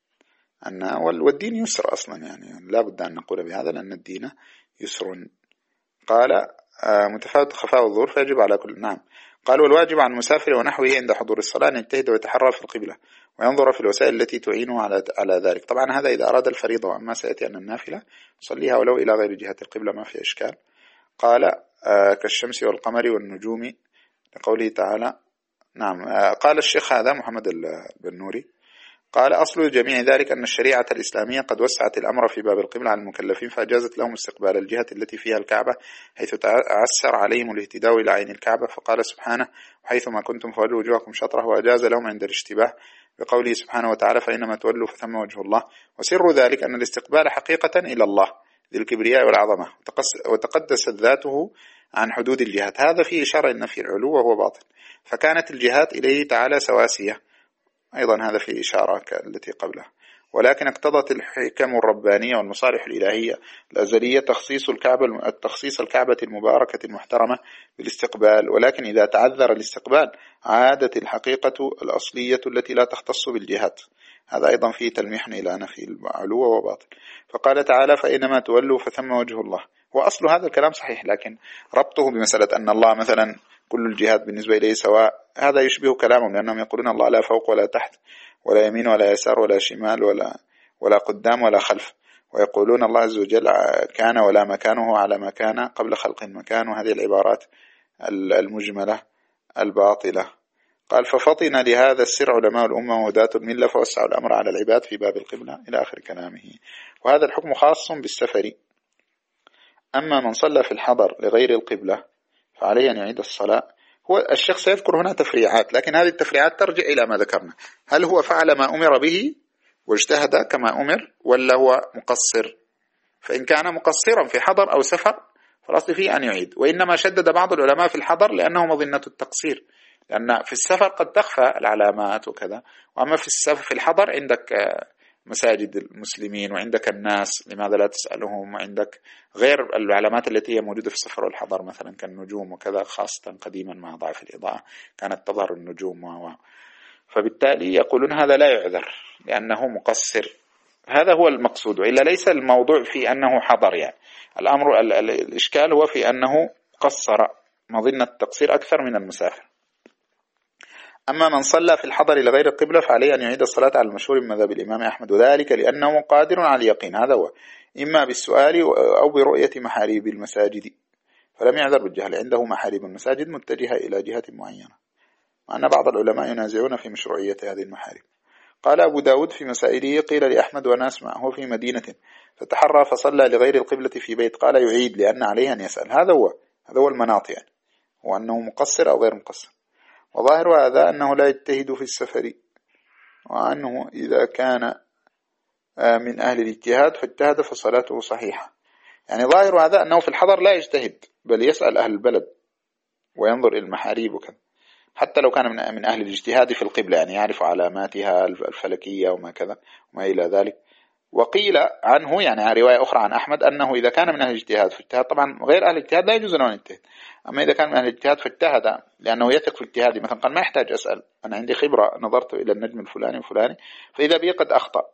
أن والدين يسر أصلا يعني، لا بد أن نقول بهذا لأن الدين يسر. قال متفاوت خفاء الظهور فيجب على كل. نعم. قال والواجب عن المسافر ونحوه عند حضور الصلاة أن يجتهد ويتحرى في القبلة وينظر في الوسائل التي تعينه على على ذلك. طبعا هذا إذا أراد الفريضة، وأما سيأتي أن النافلة صليها ولو إلى غير جهة القبلة ما في إشكال. قال كالشمس والقمر والنجوم لقوله تعالى. نعم. قال الشيخ هذا محمد البنوري قال أصل جميع ذلك أن الشريعة الإسلامية قد وسعت الأمر في باب القبلة على المكلفين، فأجازت لهم استقبال الجهة التي فيها الكعبة حيث تعسر عليهم الاهتداء إلى عين الكعبة، فقال سبحانه وحيثما كنتم فولوا وجوهكم شطره، وأجاز لهم عند الاشتباه بقوله سبحانه وتعالى فإنما تولوا فثم وجه الله. وسر ذلك أن الاستقبال حقيقة إلى الله ذي الكبرياء والعظمة، وتقدست ذاته عن حدود الجهات. هذا فيه إشارة أن في العلو وهو باطل، فكانت الجهات إليه تعالى سواسية، أيضا هذا في إشارة التي قبله. ولكن اقتضت الحكم الربانية والمصالح الإلهية الأزلية تخصيص الكعبة التخصيص الكعبة المباركة المحترمة بالاستقبال، ولكن إذا تعذر الاستقبال عادت الحقيقة الأصلية التي لا تختص بالجهات. هذا أيضا فيه تلميح إلى نفي العلو وباطل. فقال تعالى فإنما تولوا فثم وجه الله. وأصل هذا الكلام صحيح، لكن ربطه بمسألة أن الله مثلا كل الجهات بالنسبة إليه سواء، هذا يشبه كلامهم، لأنهم يقولون الله لا فوق ولا تحت ولا يمين ولا يسار ولا شمال ولا ولا قدام ولا خلف، ويقولون الله عز وجل كان ولا مكانه على ما كان قبل خلق المكان، وهذه العبارات المجملة الباطلة. قال ففطن لهذا السر علماء الأمة وهداة الملة فوسعوا الأمر على العباد في باب القبلة إلى آخر كلامه. وهذا الحكم خاص بالسفر. أما من صلى في الحضر لغير القبلة فعليه أن يعيد الصلاة. هو الشيخ سيذكر هنا تفريعات، لكن هذه التفريعات ترجع إلى ما ذكرنا، هل هو فعل ما أمر به واجتهد كما أمر ولا هو مقصر؟ فإن كان مقصرا في حضر أو سفر فالأصل فيه أن يعيد. وإنما شدد بعض العلماء في الحضر لأنه مظنة التقصير، لأن في السفر قد تخفى العلامات وكذا، وأما في السفر في الحضر عندك مساجد المسلمين وعندك الناس لماذا لا تسألهم، وعندك غير العلامات التي هي موجودة في السفر والحضر مثلا كالنجوم وكذا، خاصة قديما مع ضعف الإضاءة كانت تظهر النجوم و... فبالتالي يقولون هذا لا يعذر لأنه مقصر. هذا هو المقصود، إلا ليس الموضوع في أنه حضر يعني، الأمر ال... ال... الإشكال هو في أنه قصر، مظنة التقصير أكثر من المسافر. أما من صلى في الحضر لغير القبلة فعليه أن يعيد الصلاة على المشهور من مذهب الإمام أحمد، وذلك لأنه قادر على اليقين، هذا هو، إما بالسؤال أو برؤية محاريب المساجد، فلم يعذر بالجهل، عنده محاريب المساجد متجهة إلى جهة معينة، مع أن بعض العلماء ينازعون في مشروعية هذه المحاريب. قال أبو داود في مسائله: قيل لأحمد وناس معه في مدينة فتحرى فصلى لغير القبلة في بيت، قال يعيد لأن عليه أن يسأل. هذا هو هذا هو المناط، يعني هو أنه مقصر أو غير مقصر. وظاهر هذا أنه لا يجتهد في السفر، وأنه إذا كان من أهل الاجتهاد فاجتهد فصلاته صحيحة. يعني ظاهر هذا أنه في الحضر لا يجتهد، بل يسأل أهل البلد وينظر إلى المحاريب وكذا، حتى لو كان من أهل الاجتهاد في القبلة، يعني يعرف علاماتها الفلكية وما كذا وما إلى ذلك. وقيل عنه، يعني رواية أخرى عن أحمد، أنه إذا كان من أهل الاجتهاد فاجتهد، طبعا غير أهل الاجتهاد لا يجوز له أن يجتهد، أما إذا كان من أهل الاجتهاد فاجتهد لأنه يثق في اجتهادي، مثلا قال ما يحتاج أسأل، أنا عندي خبرة، نظرت إلى النجم الفلاني الفلاني، فإذا بي قد أخطأ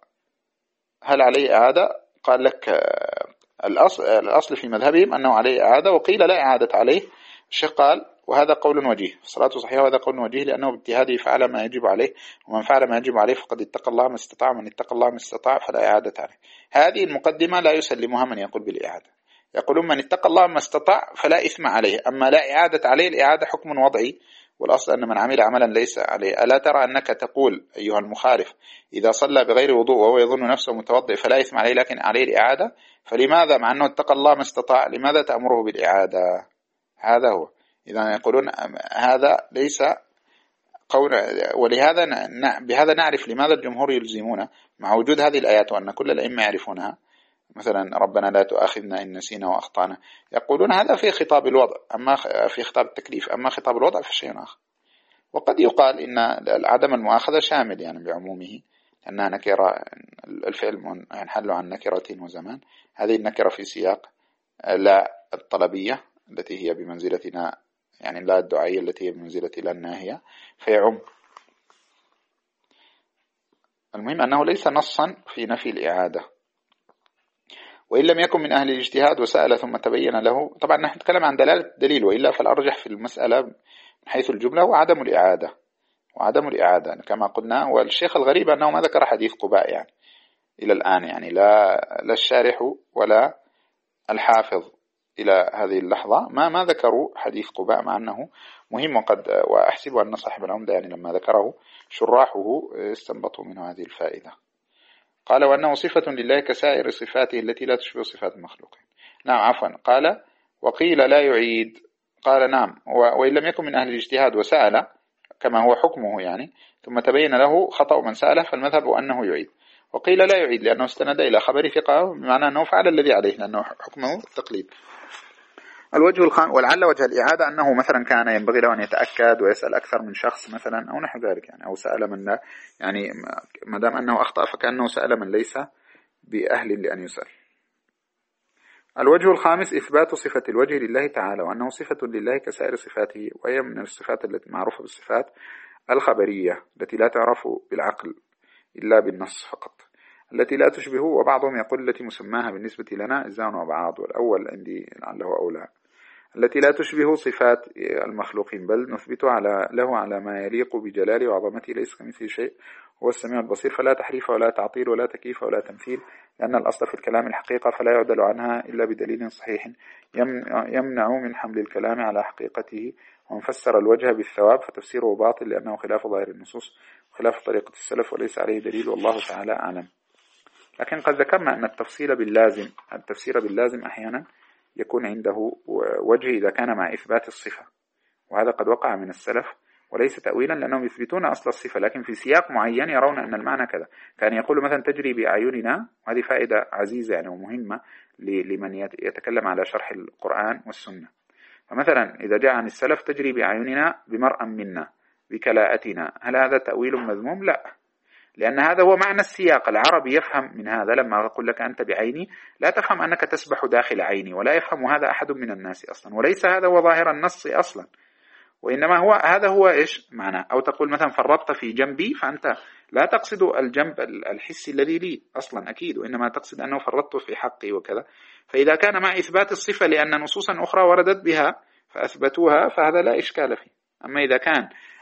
هل عليه إعادة؟ قال لك الأصل, الأصل في مذهبهم أنه عليه إعادة، وقيل لا إعادة عليه. الشيخ قال: وهذا قول وجيه، صلاته صحيحة، وهذا قول وجيه، لأنه باجتهاده فعل ما يجب عليه، ومن فعل ما يجب عليه فقد اتقى الله ما استطاع، ومن اتقى الله ما استطاع فلا إعادة عليه. هذه المقدمة لا يسلمها من يقول بالإعادة، يقولون من اتقى الله ما استطاع فلا إثم عليه، أما لا إعادة عليه، الإعادة حكم وضعي، والأصل أن من عمل عملا ليس عليه. ألا ترى أنك تقول أيها المخالف إذا صلى بغير وضوء وهو يظن نفسه متوضئ فلا إثم عليه، لكن عليه الإعادة؟ فلماذا مع أنه اتقى الله ما استطاع لماذا تأمره بالإعادة؟ هذا هو. إذا يقولون هذا ليس قول، ولهذا بهذا نعرف لماذا الجمهور يلزمون مع وجود هذه الآيات وأن كل الأئمة يعرفونها، مثلا ربنا لا تؤاخذنا إن نسينا وأخطأنا، يقولون هذا في خطاب الوضع، أما في خطاب التكليف، أما خطاب الوضع فشيء آخر. وقد يقال إن عدم المؤاخذة شامل يعني بعمومه، أنها نكرة، الفعل ينحل عن نكرة وزمان، هذه النكرة في سياق لا الطلبية التي هي بمنزلتنا، يعني لا الدعائية التي هي بمنزلة لا الناهية، فيعم. المهم أنه ليس نصا في نفي الإعادة. وإن لم يكن من أهل الاجتهاد وسأل ثم تبين له، طبعا نحن نتكلم عن دلالة الدليل، وإلا فالأرجح في المسألة من حيث الجملة وعدم الإعادة وعدم الإعادة كما قلنا. والشيخ الغريب أنه ما ذكر حديث قباء يعني إلى الآن، يعني لا لا الشارح ولا الحافظ إلى هذه اللحظة ما ما ذكروا حديث قباء، مع أنه مهم، وقد وأحسب أن صاحب العمدة يعني لما ذكره شراحه استنبطوا منه هذه الفائدة. قال: وأنه صفة لله كسائر صفاته التي لا تشبه صفات المخلوقين. نعم عفوا، قال: وقيل لا يعيد، قال: نعم، وإن لم يكن من أهل الاجتهاد وسأل كما هو حكمه يعني ثم تبين له خطأ من سأله فالمذهب أنه يعيد. وقيل لا يعيد لأنه استند إلى خبر ثقة، بمعنى أنه فعل الذي عليه لأنه حكمه التقليد. الوجه الخامس، ولعل وجه الإعادة أنه مثلا كان ينبغي له أن يتأكد ويسأل أكثر من شخص مثلا أو نحو ذلك، يعني أو سأل من لا، يعني ما دام أنه أخطأ فكأنه سأل من ليس بأهل لأن يسأل. الوجه الخامس إثبات صفة الوجه لله تعالى، وأنه صفة لله كسائر صفاته، وهي من الصفات التي معروفة بالصفات الخبرية التي لا تعرف بالعقل إلا بالنص فقط، التي لا تشبه، وبعضهم يقول التي مسماها بالنسبة لنا إزاء وبعاض، والأول عندي لعله أولى، التي لا تشبه صفات المخلوقين، بل نثبت على له على ما يليق بجلاله وعظمته، ليس كمثله شيء، هو السميع البصير، فلا تحريف ولا تعطيل ولا تكييف ولا تمثيل، لأن الأصل في الكلام الحقيقة فلا يعدل عنها إلا بدليل صحيح يمنع من حمل الكلام على حقيقته. ومن فسر الوجه بالثواب فتفسيره باطل، لأنه خلاف ظاهر النصوص وخلاف طريقة السلف وليس عليه دليل، والله تعالى أعلم. لكن قد ذكرنا أن التفصيل باللازم التفسير باللازم أحيانا يكون عنده وجه إذا كان مع إثبات الصفة، وهذا قد وقع من السلف، وليس تأويلا لأنهم يثبتون أصل الصفة لكن في سياق معين يرون أن المعنى كذا. كان يقول مثلا تجري بأعيننا، وهذه فائدة عزيزة يعني ومهمة لمن يتكلم على شرح القرآن والسنة. فمثلا إذا جاء عن السلف تجري بأعيننا بمرأ منا بكلاءتنا، هل هذا تأويل مذموم؟ لا، لأن هذا هو معنى السياق. العربي يفهم من هذا، لما أقول لك أنت بعيني لا تفهم أنك تسبح داخل عيني، ولا يفهم هذا أحد من الناس أصلا، وليس هذا هو ظاهر النص أصلا، وإنما هو هذا هو إيش معنى. أو تقول مثلا فرطت في جنبي، فأنت لا تقصد الجنب الحسي الذي لي أصلا أكيد، وإنما تقصد أنه فرطت في حقي وكذا. فإذا كان مع إثبات الصفة لأن نصوصا أخرى وردت بها فأثبتوها فهذا لا إشكال فيه. أما إذا كان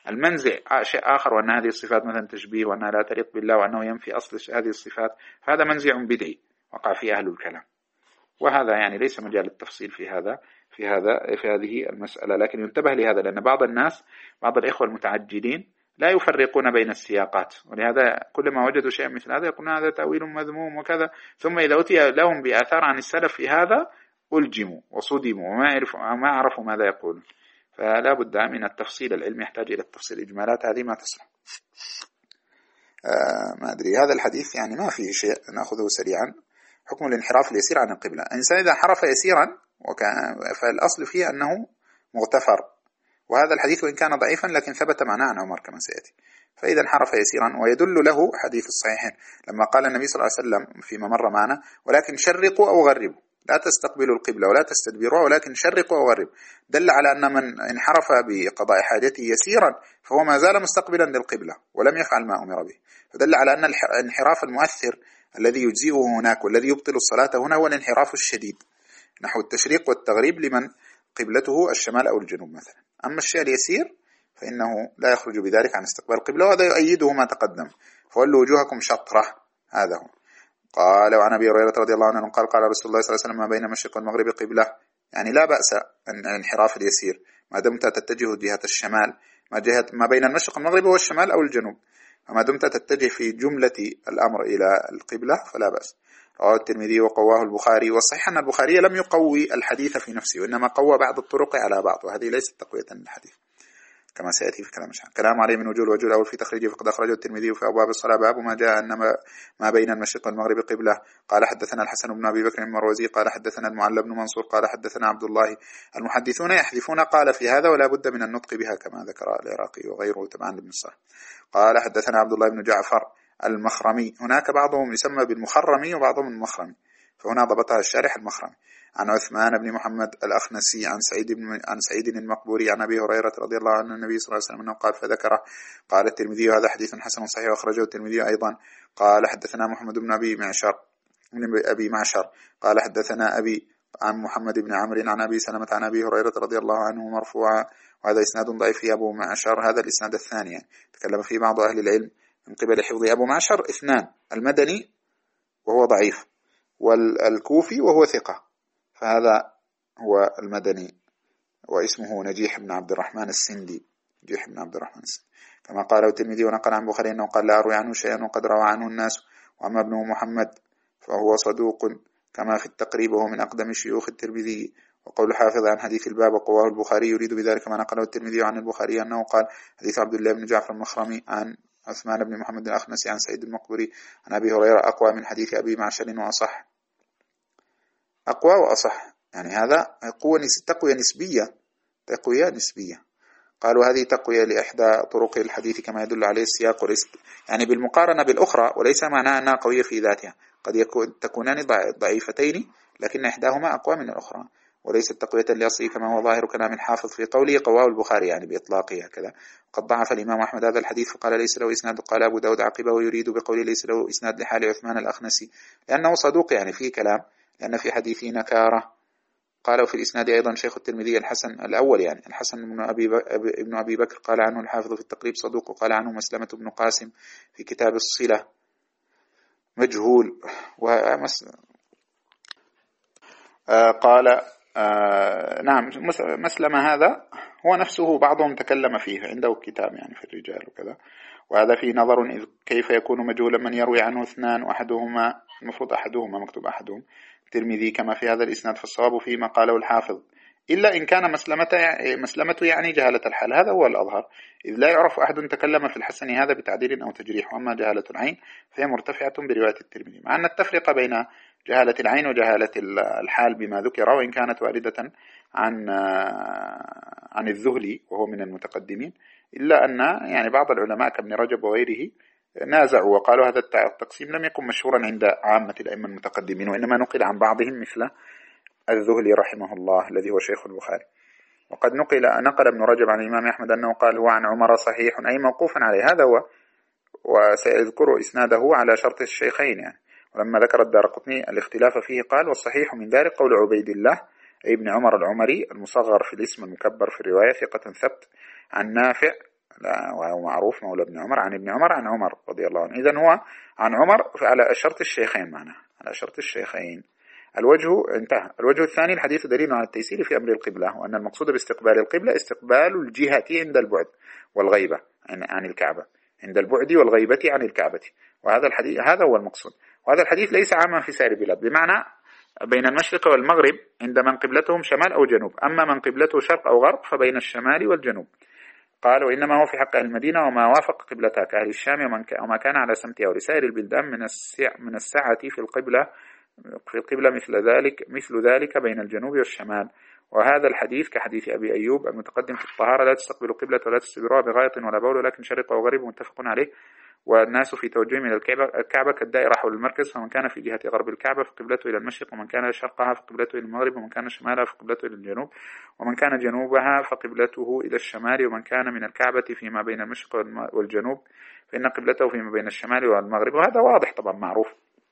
المنزع شيء آخر، وأن هذه الصفات مثلا تشبيه وأنها لا تليق بالله وأنه ينفي أصل هذه الصفات، فهذا منزع بدعي وقع فيه أهل الكلام. وهذا يعني ليس مجال التفصيل في هذا في هذا في هذه المسألة، لكن ينتبه لهذا، لأن بعض الناس بعض الإخوة المتعجلين لا يفرقون بين السياقات، ولهذا كلما وجدوا شيء مثل هذا يقولون هذا تأويل مذموم وكذا، ثم إذا أتي لهم بآثار عن السلف في هذا ألجموا وصدموا وما يعرفوا ما عرفوا ماذا يقولون. فلا بد من التفصيل، العلم يحتاج إلى التفصيل، إجمالات هذه ما تصلح. آه ما أدري، هذا الحديث يعني ما فيه شيء نأخذه سريعا. حكم الانحراف اليسير عن القبلة، الإنسان إذا انحرف يسيرا وكان فالأصل فيه أنه مغتفر، وهذا الحديث وإن كان ضعيفا لكن ثبت معناه عن عمر كما سيأتي. فإذا انحرف يسيرا، ويدل له حديث الصحيحين لما قال النبي صلى الله عليه وسلم فيما مر معنا: ولكن شرقوا أو غربوا، لا تستقبلوا القبلة ولا تستدبروا ولكن شرقوا أو غربوا، دل على أن من انحرف بقضاء حاجته يسيرا فهو ما زال مستقبلا للقبلة ولم يفعل ما أمر به، فدل على أن الانحراف المؤثر الذي يجزئه هناك والذي يبطل الصلاة هنا هو الانحراف الشديد نحو التشريق والتغريب لمن قبلته الشمال أو الجنوب مثلا. أما الشيء اليسير فإنه لا يخرج بذلك عن استقبال القبلة، وهذا يؤيده ما تقدم: فولوا وجوهكم شطرة، هذا هو. قال: وعن أبي هريرة رضي الله عنه قال: قال رسول الله صلى الله عليه وسلم: ما بين المشرق والمغرب قبلة، يعني لا بأس أن الانحراف اليسير ما دمت تتجه جهة الشمال، ما, جهة ما بين المشرق والمغرب هو الشمال أو الجنوب، وما دمت تتجه في جملة الأمر إلى القبلة فلا بأس. رواه الترمذي وقواه البخاري، والصحيح أن البخاري لم يقوي الحديث في نفسه، وإنما قوى بعض الطرق على بعض، وهذه ليست تقوية للحديث كما سيأتي في كلام الشيخ. كلام عليه من وجوه، الوجه الأول في تخريجه فقد أخرجه الترمذي في أبواب الصلاة باب ما جاء أن ما بين المشرق والمغرب قبلة. قال: حدثنا الحسن بن أبي بكر المروزي قال: حدثنا المعلى بن منصور قال: حدثنا عبد الله. المحدثون يحذفون قال في هذا ولا بد من النطق بها كما ذكر العراقي وغيره تبعا لابن الصلاح. قال: حدثنا عبد الله بن جعفر المخرمي، هناك بعضهم يسمى بالمخرمي وبعضهم المخرمي، فهنا ضبطها الشارح المخرمي. عن عثمان بن محمد الأخنسي عن سعيد بن عن سعيد المقبوري عن أبي هريرة رضي الله عنه النبي صلى الله عليه وسلم أنه قال فذكره. قال الترمذي: هذا حديث حسن صحيح وأخرجه الترمذي أيضا. قال: حدثنا محمد بن أبي معشر بن أبي معشر قال: حدثنا أبي عن محمد بن عمرو عن أبي سلمة عن أبي هريرة رضي الله عنه مرفوعا، وهذا إسناد ضعيف في أبو معشر. هذا الإسناد الثاني يعني تكلم فيه بعض أهل العلم من قبل حفظ أبو معشر اثنان: المدني وهو ضعيف، والكوفي وهو ثقة، فهذا هو المدني واسمه نجيح بن عبد الرحمن السندي، نجيح بن عبد الرحمن السندي كما قاله الترمذي ونقل عن بخاري أنه قال: لا أروي عنه شيئا وقد روى عنه الناس. وأما ابنه محمد فهو صدوق كما في التقريب وهو من أقدم شيوخ الترمذي. وقول حافظ عن حديث الباب وقواه البخاري يريد بذلك ما نقله الترمذي عن البخاري أنه قال: حديث عبد الله بن جعفر المخرمي عن عثمان بن محمد الأخنسي عن سعيد المقبوري عن أبي هريرة أقوى من حديث أبي معشر وأصح. أقوى وأصح يعني هذا قوة تقوية نسبية، تقوية نسبية. قالوا هذه تقوية لإحدى طرق الحديث كما يدل عليه السياق وليس يعني بالمقارنة بالأخرى، وليس معناها أنها قوية في ذاتها، قد يكون تكونان ضعيفتين لكن إحداهما أقوى من الأخرى، وليست تقوية لأصله كما هو ظاهر كلام الحافظ في قوله قواه البخاري يعني بإطلاقه هكذا. قد ضعف الإمام أحمد هذا الحديث فقال ليس له إسناد. قال أبو داود عقبه ويريد بقوله ليس له إسناد لحال عثمان الأخنسي لأنه صدوق يعني فيه كلام، لأن في حديثه نكارة. قالوا في الإسناد أيضا شيخ الترمذي الحسن الأول يعني الحسن بن أبي, ابن أبي بكر قال عنه الحافظ في التقريب صدوق، وقال عنه مسلمة بن قاسم في كتاب الصلة مجهول. ومس... آه قال آه نعم مسلمة هذا هو نفسه بعضهم تكلم فيه عنده كتاب يعني في الرجال وكذا، وهذا فيه نظر إذ كيف يكون مجهولا من يروي عنه اثنان وأحدهما المفروض أحدهما مكتوب أحدهم الترمذي كما في هذا الإسناد، فالصواب فيما قاله الحافظ إلا إن كان مسلمة مسلمة يعني جهالة الحال، هذا هو الأظهر، إذ لا يعرف أحد تكلم في الحسن هذا بتعديل أو تجريح، وأما جهالة العين فهي مرتفعة برواية الترمذي، مع أن التفرقة بين جهالة العين وجهالة الحال بما ذكر وإن كانت واردة عن عن الذهلي وهو من المتقدمين، إلا أن يعني بعض العلماء كابن رجب وغيره نازعوا وقالوا هذا التقسيم لم يكن مشهورا عند عامة الأئمة المتقدمين، وإنما نقل عن بعضهم مثل الذهلي رحمه الله الذي هو شيخ البخاري. وقد نقل نقل ابن رجب عن الإمام أحمد أنه قال هو عن عمر صحيح أي موقوفا عليه، هذا هو، وسيذكر إسناده على شرط الشيخين يعني. ولما ذكر الدارقطني الاختلاف فيه قال والصحيح من ذلك قول عبيد الله أي ابن عمر العمري المصغر في الاسم المكبر في الرواية ثقة ثبت عن نافع وهو معروف مولى ابن عمر عن ابن عمر عن عمر رضي الله عنه. إذن هو عن عمر على شرط الشيخين معنا، على شرط الشيخين. الوجه انتهى. الوجه الثاني الحديث دليل على التيسير في أمر القبلة، وأن المقصود باستقبال القبلة استقبال الجهة عند البعد والغيبة عن الكعبة، عند البعد والغيبة عن الكعبة، وهذا الحديث هذا هو المقصود. وهذا الحديث ليس عاما في سائر البلاد، بمعنى بين المشرق والمغرب عند من قبلتهم شمال أو جنوب، أما من قبلته شرق أو غرب فبين الشمال والجنوب. قال وإنما هو في حق أهل المدينة وما وافق قبلتها كأهل الشام وما كان على سمتها، ولسائر البلدان من من السعة في القبلة في القبلة مثل ذلك مثل ذلك بين الجنوب والشمال. وهذا الحديث كحديث أبي أيوب المتقدم في الطهارة لا تستقبل القبلة ولا تستدبروها بغائط ولا بول ولكن شرق وغرب، متفق عليه. والناس في توجه من الكعبة كالدائرة حول المركز، فمن كان في جهة غرب الكعبة فقبلته إلى المشرق، ومن كان شرقها فقبلته إلى المغرب، ومن كان شمالها فقبلته إلى الجنوب، ومن كان جنوبها فقبلته إلى الشمال، ومن كان من الكعبة فيما بين المشرق والجنوب فإن قبلته فيما بين الشمال والمغرب. وهذا واضح طبعا معروف.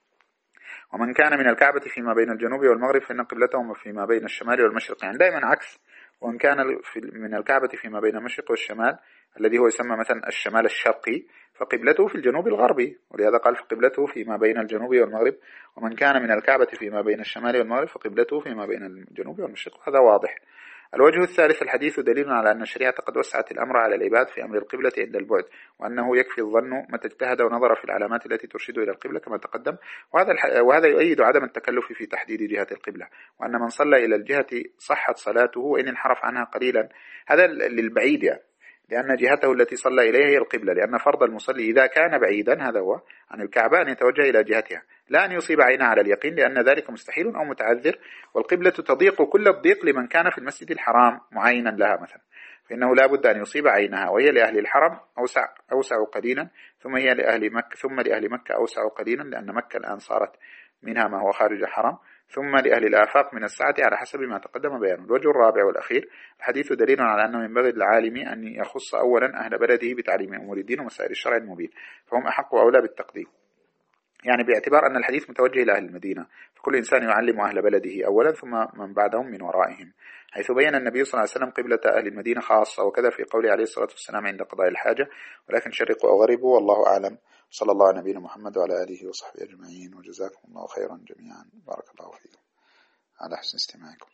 ومن كان من الكعبة فيما بين الجنوب والمغرب فإن قبلتهم فيما بين الشمال والمشرق، يعني دائما عكس. وإن كان من الكعبة فيما بين المشرق والشمال الذي هو يسمى مثلا الشمال الشرقي فقبلته في الجنوب الغربي، ولهذا قال فقبلته فيما بين الجنوب والمغرب. ومن كان من الكعبة فيما بين الشمال والمغرب فقبلته فيما بين الجنوب والمشرق. هذا واضح. الوجه الثالث الحديث دليل على أن الشريعة قد وسعت الأمر على العباد في أمر القبلة عند البعد، وأنه يكفي الظن متى اجتهد ونظر في العلامات التي ترشد إلى القبلة كما تقدم. وهذا وهذا يؤيد عدم التكلف في تحديد جهة القبلة، وأن من صلى إلى الجهة صحت صلاته وإن انحرف عنها قليلا. هذا للبعيد يعني، لأن جهته التي صلى إليها هي القبلة، لأن فرض المصلي إذا كان بعيدا هذا هو عن الكعبة أن يتوجه إلى جهتها، لا أن يصيب عينها على اليقين، لأن ذلك مستحيل أو متعذر. والقبلة تضيق كل الضيق لمن كان في المسجد الحرام معينا لها مثلا، فإنه لا بد أن يصيب عينها، وهي لأهل الحرم أوسع أوسع قليلا، ثم هي لأهل مكة ثم لأهل مكة أوسع قليلا، لأن مكة الآن صارت منها ما هو خارج الحرم، ثم لأهل الآفاق من السعة على حسب ما تقدم بيانه. الوجه الرابع والأخير الحديث دليل على أنه ينبغي للعالم أن يخص أولا أهل بلده بتعليم أمور الدين ومسائل الشرع المبين، فهم أحق وأولى بالتقديم، يعني باعتبار أن الحديث متوجه إلى أهل المدينة، فكل إنسان يعلم أهل بلده أولا ثم من بعدهم من ورائهم، حيث بين النبي صلى الله عليه وسلم قبلة أهل المدينة خاصة، وكذا في قوله عليه الصلاة والسلام عند قضاء الحاجة ولكن شرقوا أو غربوا والله أعلم. صلى الله على نبينا محمد وعلى آله وصحبه أجمعين، وجزاكم الله خيرا جميعا. بارك الله فيكم على حسن استماعكم.